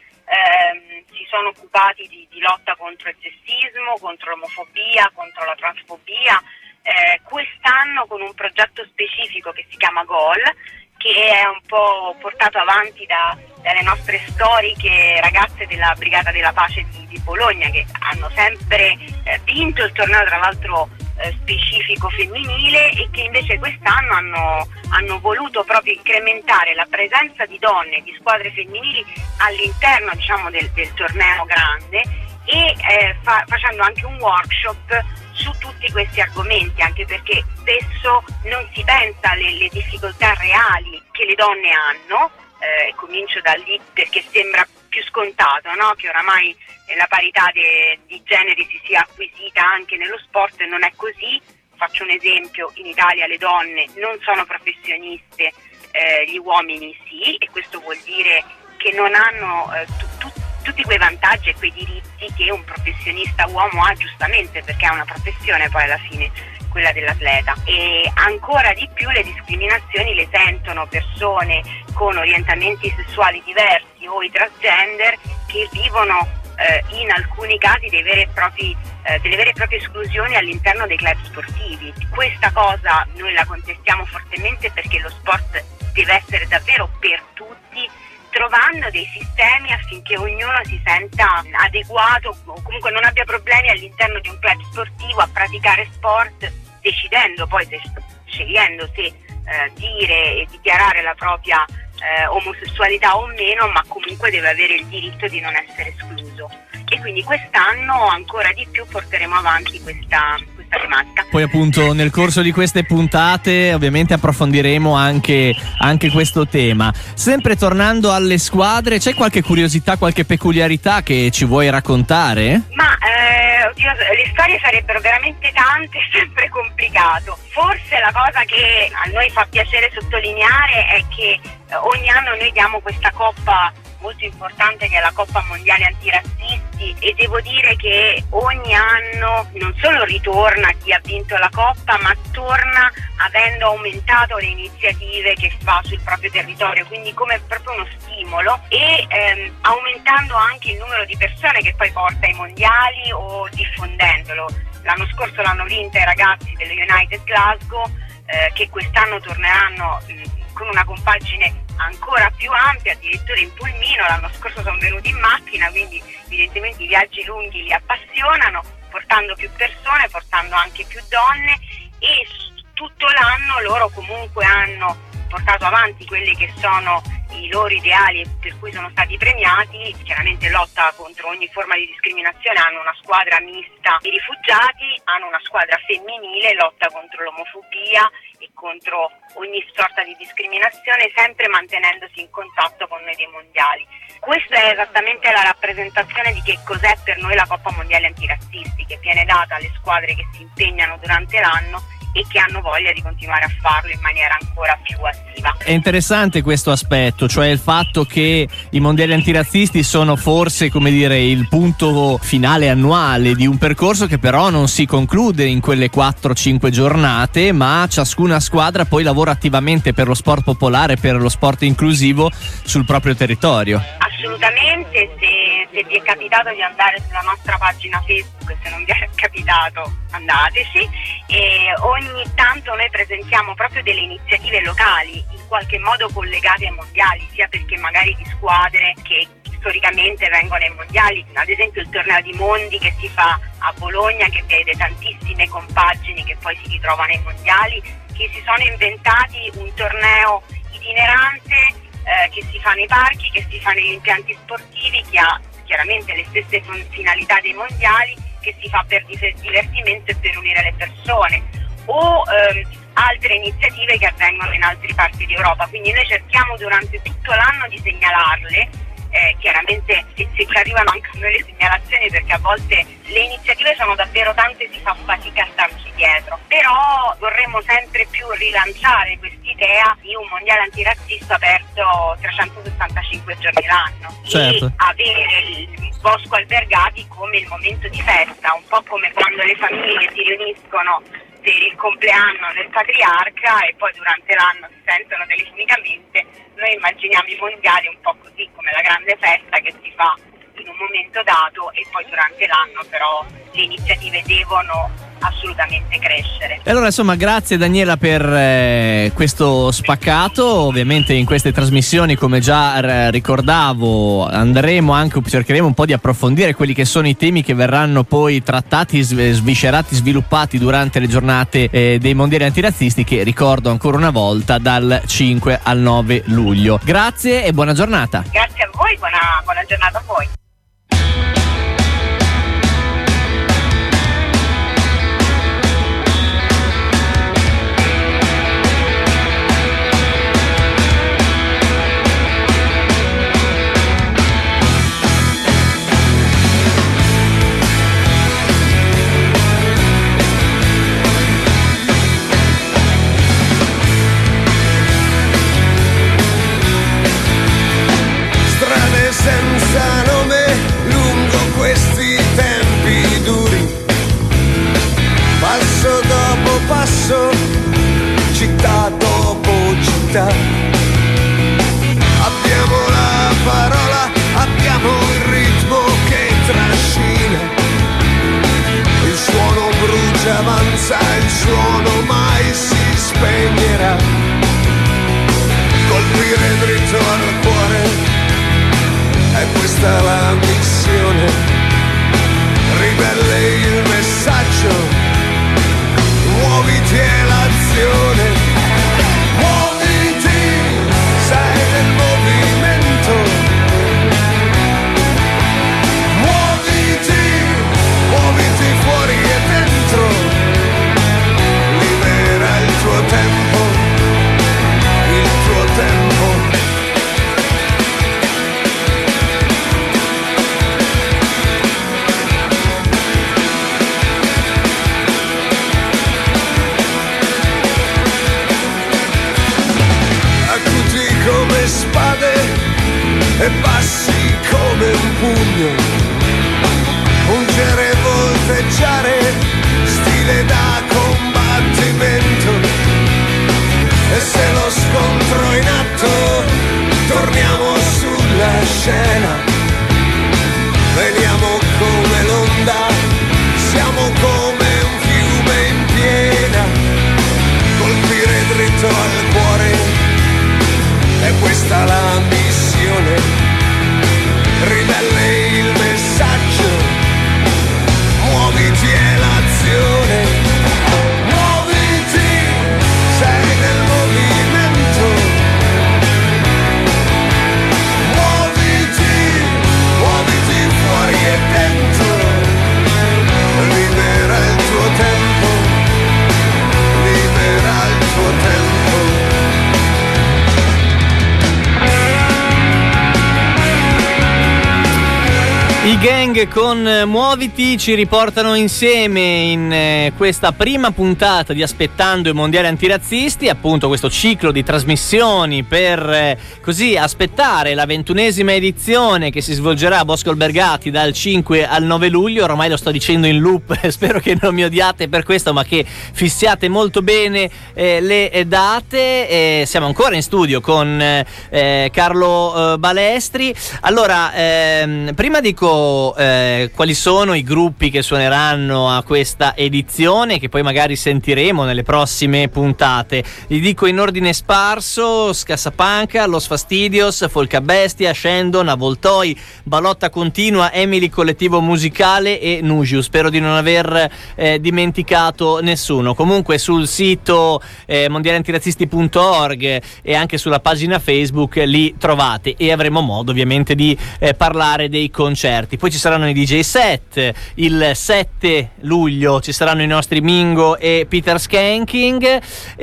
Speaker 7: eh, si sono occupati di, di lotta contro il sessismo, contro l'omofobia, contro la transfobia. Eh, quest'anno con un progetto specifico che si chiama Goal, che è un po' portato avanti da, dalle nostre storiche ragazze della Brigata della Pace di, di Bologna, che hanno sempre eh, vinto il torneo, tra l'altro eh, specifico femminile, e che invece quest'anno hanno, hanno voluto proprio incrementare la presenza di donne, di squadre femminili all'interno, diciamo, del, del torneo grande, e eh, fa, facendo anche un workshop su tutti questi argomenti, anche perché spesso non si pensa alle, alle difficoltà reali che le donne hanno, eh, e comincio da lì perché sembra più scontato, no? Che oramai la parità de, di genere si sia acquisita anche nello sport, e non è così. Faccio un esempio: in Italia le donne non sono professioniste, eh, gli uomini sì, e questo vuol dire che non hanno eh, tu, tu, tutti quei vantaggi e quei diritti che un professionista uomo ha, giustamente, perché è una professione poi alla fine quella dell'atleta. E ancora di più le discriminazioni le sentono persone con orientamenti sessuali diversi o i transgender, che vivono eh, in alcuni casi dei veri e propri, eh, delle vere e proprie esclusioni all'interno dei club sportivi. Questa cosa noi la contestiamo fortemente, perché lo sport deve essere davvero per tutti, trovando dei sistemi affinché ognuno si senta adeguato o comunque non abbia problemi all'interno di un club sportivo a praticare sport, decidendo poi, se, scegliendo se eh, dire e dichiarare la propria eh, omosessualità o meno, ma comunque deve avere il diritto di non essere escluso. E quindi quest'anno ancora di più porteremo avanti questa, questa tematica.
Speaker 3: Poi appunto nel corso di queste puntate ovviamente approfondiremo anche, anche questo tema. Sempre tornando alle squadre, c'è qualche curiosità, qualche peculiarità che ci vuoi raccontare?
Speaker 7: Ma eh, oddio, le storie sarebbero veramente tante, è sempre complicato. Forse la cosa che a noi fa piacere sottolineare è che eh, ogni anno noi diamo questa coppa molto importante, che è la Coppa Mondiale Antirazzisti, e devo dire che ogni anno non solo ritorna chi ha vinto la Coppa, ma torna avendo aumentato le iniziative che fa sul proprio territorio, quindi come proprio uno stimolo, e ehm, aumentando anche il numero di persone che poi porta ai mondiali o diffondendolo. L'anno scorso l'hanno vinta i ragazzi dello United Glasgow, eh, che quest'anno torneranno mh, con una compagine ancora più ampia, addirittura in pulmino. L'anno scorso sono venuti in macchina, quindi evidentemente i viaggi lunghi li appassionano, portando più persone, portando anche più donne, e tutto l'anno loro comunque hanno portato avanti quelli che sono i loro ideali per cui sono stati premiati. Chiaramente lotta contro ogni forma di discriminazione, hanno una squadra mista di rifugiati, hanno una squadra femminile, lotta contro l'omofobia e contro ogni sorta di discriminazione, sempre mantenendosi in contatto con noi dei mondiali. Questa è esattamente la rappresentazione di che cos'è per noi la Coppa Mondiale Antirazzisti, che viene data alle squadre che si impegnano durante l'anno e che hanno voglia di continuare a farlo in maniera ancora più attiva.
Speaker 3: È interessante questo aspetto, cioè il fatto che i mondiali antirazzisti sono forse, come dire, il punto finale annuale di un percorso che però non si conclude in quelle quattro cinque giornate, ma ciascuna squadra poi lavora attivamente per lo sport popolare, per lo sport inclusivo sul proprio territorio.
Speaker 7: Assolutamente, se, se vi è capitato di andare sulla nostra pagina Facebook, se non vi è capitato andateci, e ogni tanto noi presentiamo proprio delle iniziative locali in qualche modo collegate ai mondiali, sia perché magari di squadre che storicamente vengono ai mondiali, ad esempio il torneo di Mondi che si fa a Bologna, che vede tantissime compagini che poi si ritrovano ai mondiali, che si sono inventati un torneo itinerante eh, che si fa nei parchi, che si fa negli impianti sportivi, che ha chiaramente le stesse finalità dei mondiali, che si fa per divertimento e per unire le persone, o ehm, altre iniziative che avvengono in altre parti d'Europa. Quindi noi cerchiamo durante tutto l'anno di segnalarle. Eh, chiaramente se, se ci arrivano anche a noi le segnalazioni, perché a volte le iniziative sono davvero tante e si fa fatica a starci dietro, però vorremmo sempre più rilanciare quest'idea di un mondiale antirazzista aperto trecentosessantacinque giorni l'anno.
Speaker 3: Certo.
Speaker 7: E avere il Bosco Albergati come il momento di festa, un po' come quando le famiglie si riuniscono per il compleanno del patriarca e poi durante l'anno si sentono telefonicamente. Noi immaginiamo i mondiali un po' così, come la grande festa che si fa in un momento dato, e poi durante l'anno però le iniziative devono assolutamente crescere.
Speaker 3: E allora insomma grazie Daniela per eh, questo spaccato. Ovviamente in queste trasmissioni, come già r- ricordavo, andremo anche, cercheremo un po' di approfondire quelli che sono i temi che verranno poi trattati, sv- sviscerati, sviluppati durante le giornate eh, dei mondiali antirazzisti, che ricordo ancora una volta dal cinque al nove luglio. Grazie e buona giornata.
Speaker 7: Grazie a voi, buona, buona giornata a voi.
Speaker 6: Senza nome lungo questi tempi duri, passo dopo passo, città dopo città, abbiamo la parola, abbiamo il ritmo che trascina, il suono brucia, avanza, il suono mai si spegnerà, colpire dritto al cuore. È questa la missione, ribelle il messaggio, muoviti è l'azione, muoviti, sei nel movimento, muoviti, muoviti fuori e dentro, libera il tuo tempo, il tuo tempo. Spade e bassi come un pugno, ungere, volteggiare, stile da combattimento, e se lo scontro è in atto torniamo sulla scena, veniamo come l'onda, siamo come un fiume in piena, colpire dritto al cuore. E questa la missione, ribelle il messaggio, muoviti è l'azione, muoviti, sei nel movimento.
Speaker 3: I Gang con Muoviti ci riportano insieme in eh, questa prima puntata di Aspettando i Mondiali Antirazzisti, appunto questo ciclo di trasmissioni per eh, così aspettare la ventunesima edizione che si svolgerà a Bosco Albergati dal cinque al nove luglio. Ormai lo sto dicendo in loop, spero che non mi odiate per questo, ma che fissiate molto bene eh, le date. Eh, siamo ancora in studio con eh, Carlo eh, Balestri. Allora, ehm, prima dico Eh, quali sono i gruppi che suoneranno a questa edizione, che poi magari sentiremo nelle prossime puntate. Li dico in ordine sparso: Scassapanca, Los Fastidios, Folca Bestia, Shendon, Avoltoi, Balotta Continua, Emily Collettivo Musicale e Nuju. Spero di non aver eh, dimenticato nessuno. Comunque sul sito eh, mondialiantirazzisti punto org e anche sulla pagina Facebook li trovate, e avremo modo ovviamente di eh, parlare dei concerti. Poi ci saranno i D J set, il sette luglio ci saranno i nostri Mingo e Peter Skanking.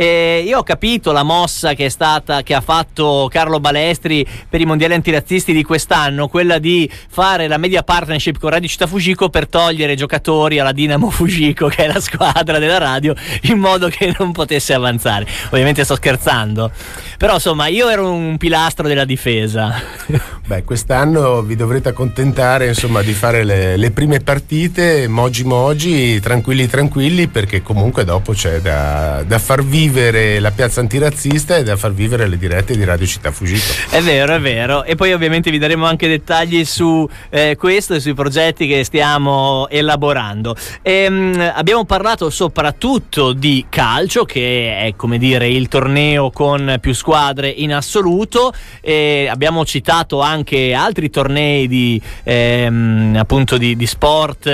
Speaker 3: E io ho capito la mossa che è stata, che ha fatto Carlo Balestri per i mondiali antirazzisti di quest'anno, quella di fare la media partnership con Radio Città Fujiko per togliere giocatori alla Dinamo Fujiko, che è la squadra della radio, in modo che non potesse avanzare. Ovviamente sto scherzando, però insomma io ero un pilastro della difesa.
Speaker 4: Beh, quest'anno vi dovrete accontentare insomma di fare le, le prime partite mogi mogi, tranquilli tranquilli, perché comunque dopo c'è da, da far vivere la piazza antirazzista e da far vivere le dirette di Radio Città Fujiko.
Speaker 3: È vero, è vero, e poi ovviamente vi daremo anche dettagli su eh, questo e sui progetti che stiamo elaborando. Ehm, abbiamo parlato soprattutto di calcio, che è, come dire, il torneo con più squadre in assoluto, e abbiamo citato anche altri tornei di ehm, appunto di, di sport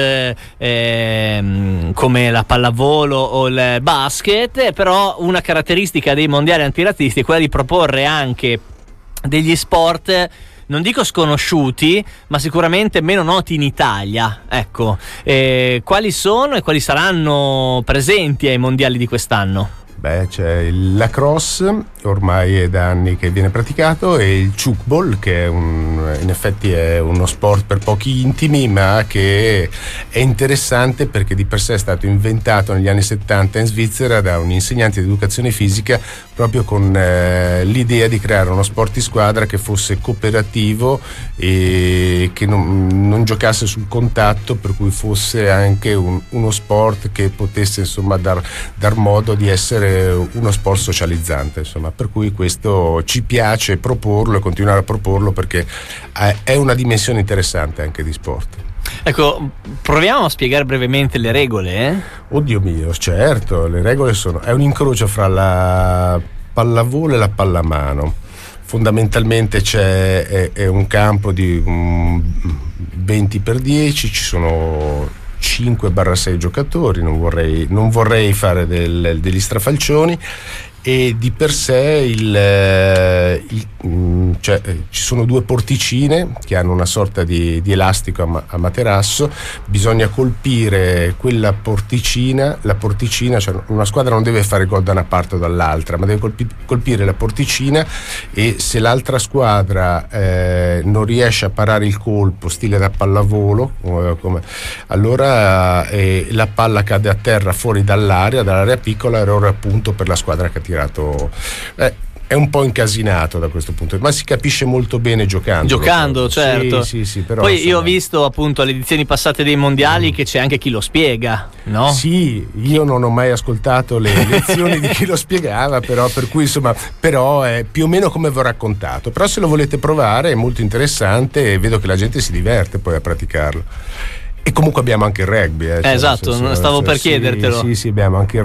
Speaker 3: ehm, come la pallavolo o il basket. Però una caratteristica dei mondiali antirazzisti è quella di proporre anche degli sport, non dico sconosciuti, ma sicuramente meno noti in Italia. Ecco, eh, quali sono e quali saranno presenti ai mondiali di quest'anno?
Speaker 4: Beh, c'è il lacrosse, ormai è da anni che viene praticato, e il chukball, che è un, in effetti è uno sport per pochi intimi, ma che è interessante perché di per sé è stato inventato negli anni settanta in Svizzera da un insegnante di educazione fisica, proprio con eh, l'idea di creare uno sport di squadra che fosse cooperativo e che non, non giocasse sul contatto, per cui fosse anche un, uno sport che potesse insomma dar, dar modo di essere uno sport socializzante, insomma, per cui questo ci piace proporlo e continuare a proporlo, perché è una dimensione interessante anche di sport.
Speaker 3: Ecco, proviamo a spiegare brevemente le regole, eh?
Speaker 4: Oddio mio, certo, le regole sono, è un incrocio fra la pallavolo e la pallamano. Fondamentalmente c'è è, è un campo di um, venti per dieci, ci sono cinque sei giocatori, non vorrei, non vorrei fare del, degli strafalcioni, e di per sé il, il, cioè, ci sono due porticine che hanno una sorta di, di elastico a, ma, a materasso. Bisogna colpire quella porticina, la porticina, cioè una squadra non deve fare gol da una parte o dall'altra, ma deve colpi, colpire la porticina, e se l'altra squadra eh, non riesce a parare il colpo, stile da pallavolo, come, come, allora eh, la palla cade a terra fuori dall'area, dall'area piccola, errore appunto per la squadra che ha tirato. Eh, è un po' incasinato da questo punto, ma si capisce molto bene giocando.
Speaker 3: Giocando, certo.
Speaker 4: Sì, sì, sì, però,
Speaker 3: poi
Speaker 4: insomma,
Speaker 3: io ho visto appunto alle edizioni passate dei mondiali mm. che c'è anche chi lo spiega, no?
Speaker 4: Sì, io non ho mai ascoltato le lezioni di chi lo spiegava, però per cui insomma, però è più o meno come vi ho raccontato. Però se lo volete provare è molto interessante e vedo che la gente si diverte poi a praticarlo. E comunque abbiamo anche il rugby. Eh,
Speaker 3: eh, esatto, senso, stavo cioè, per sì, chiedertelo.
Speaker 4: Sì, sì, abbiamo anche il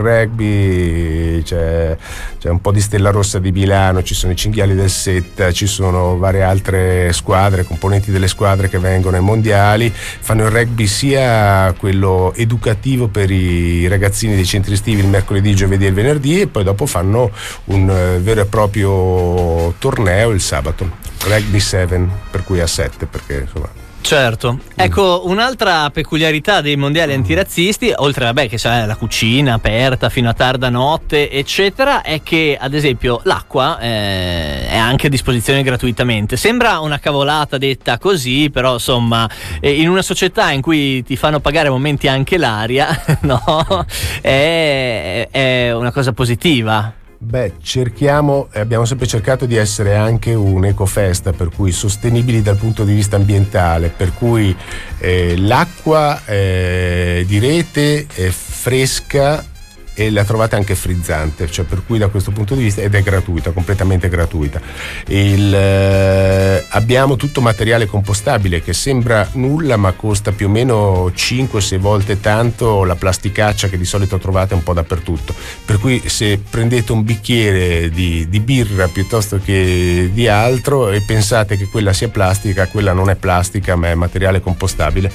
Speaker 4: rugby, c'è, c'è un po' di Stella Rossa di Milano, ci sono i Cinghiali del Setta, ci sono varie altre squadre, componenti delle squadre che vengono ai mondiali, fanno il rugby sia quello educativo per i ragazzini dei centri estivi il mercoledì, il giovedì e il venerdì, e poi dopo fanno un uh, vero e proprio torneo il sabato, rugby sette, per cui a sette, perché insomma
Speaker 3: Certo, ecco un'altra peculiarità dei mondiali antirazzisti, oltre vabbè che c'è la cucina aperta fino a tarda notte eccetera, è che ad esempio l'acqua eh, è anche a disposizione gratuitamente. Sembra una cavolata detta così, però insomma eh, in una società in cui ti fanno pagare a momenti anche l'aria, no, è, è una cosa positiva.
Speaker 4: Beh, cerchiamo, abbiamo sempre cercato di essere anche un ecofesta, per cui sostenibili dal punto di vista ambientale, per cui eh, l'acqua eh, di rete è fresca e la trovate anche frizzante, cioè per cui da questo punto di vista, ed è gratuita, completamente gratuita. Il, eh, abbiamo tutto materiale compostabile che sembra nulla ma costa più o meno cinque sei volte tanto la plasticaccia che di solito trovate un po' dappertutto, per cui se prendete un bicchiere di, di birra piuttosto che di altro e pensate che quella sia plastica, quella non è plastica ma è materiale compostabile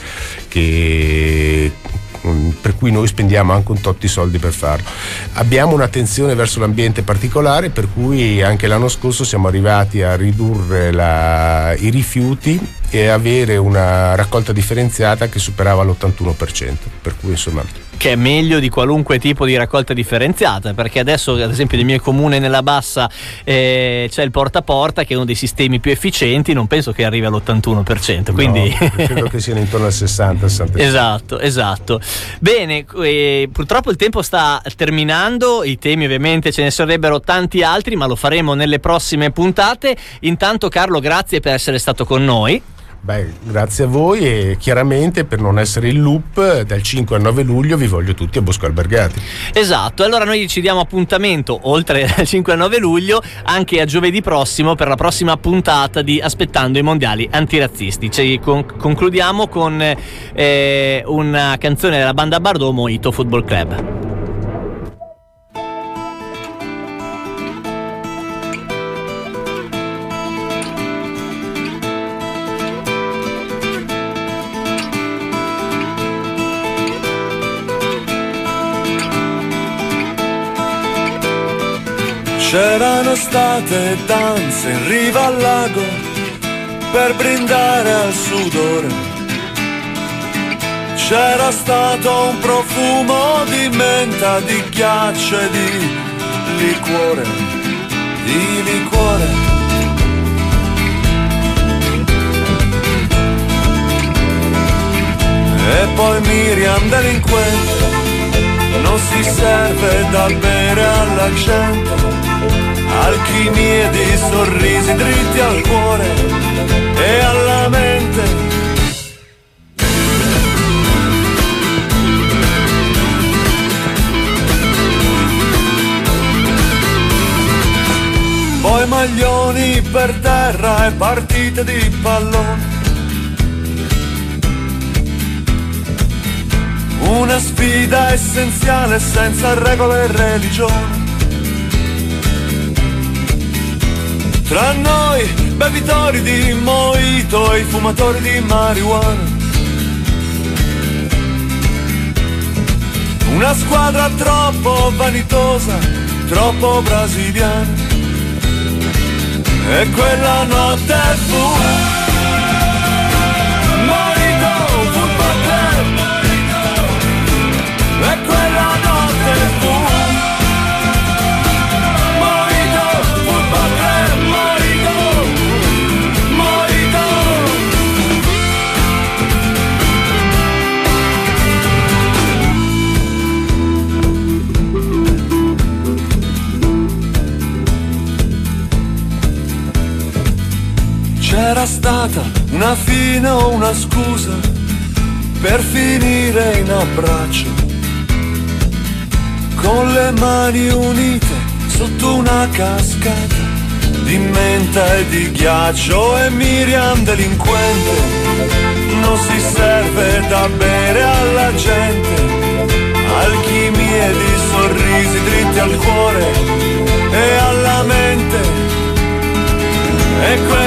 Speaker 4: che per cui noi spendiamo anche un tot di soldi per farlo. Abbiamo un'attenzione verso l'ambiente particolare, per cui anche l'anno scorso siamo arrivati a ridurre la, i rifiuti e avere una raccolta differenziata che superava l'ottantuno per cento, per cui insomma,
Speaker 3: che è meglio di qualunque tipo di raccolta differenziata, perché adesso ad esempio nel mio comune nella Bassa eh, c'è il porta a porta che è uno dei sistemi più efficienti, non penso che arrivi all'ottantuno per cento, quindi
Speaker 4: no, credo che siano intorno al sessanta sessanta.
Speaker 3: Esatto, esatto. Bene, eh, purtroppo il tempo sta terminando, i temi ovviamente ce ne sarebbero tanti altri, ma lo faremo nelle prossime puntate. Intanto Carlo, grazie per essere stato con noi.
Speaker 4: Beh, grazie a voi, e chiaramente per non essere in loop dal cinque al nove luglio vi voglio tutti a Bosco Albergati.
Speaker 3: Esatto, allora noi ci diamo appuntamento oltre al cinque al nove luglio anche a giovedì prossimo per la prossima puntata di Aspettando i mondiali antirazzisti. Ci con- concludiamo con eh, una canzone della banda Bardot, Mojito Football Club.
Speaker 6: C'erano state danze in riva al lago per brindare al sudore. C'era stato un profumo di menta, di ghiaccio e di liquore, di liquore. E poi Miriam delinquente, non si serve da bere alla gente, alchimie di sorrisi dritti al cuore e alla mente. Poi maglioni per terra e partite di pallone, una sfida essenziale senza regole e religione. Tra noi, bevitori di mojito e i fumatori di marijuana. Una squadra troppo vanitosa, troppo brasiliana. E quella notte fu Mojito Football Club. E quella notte fu c'era stata una fine o una scusa per finire in abbraccio, con le mani unite sotto una cascata di menta e di ghiaccio. E Miriam delinquente, non si serve da bere alla gente, alchimie di sorrisi dritti al cuore e alla mente. E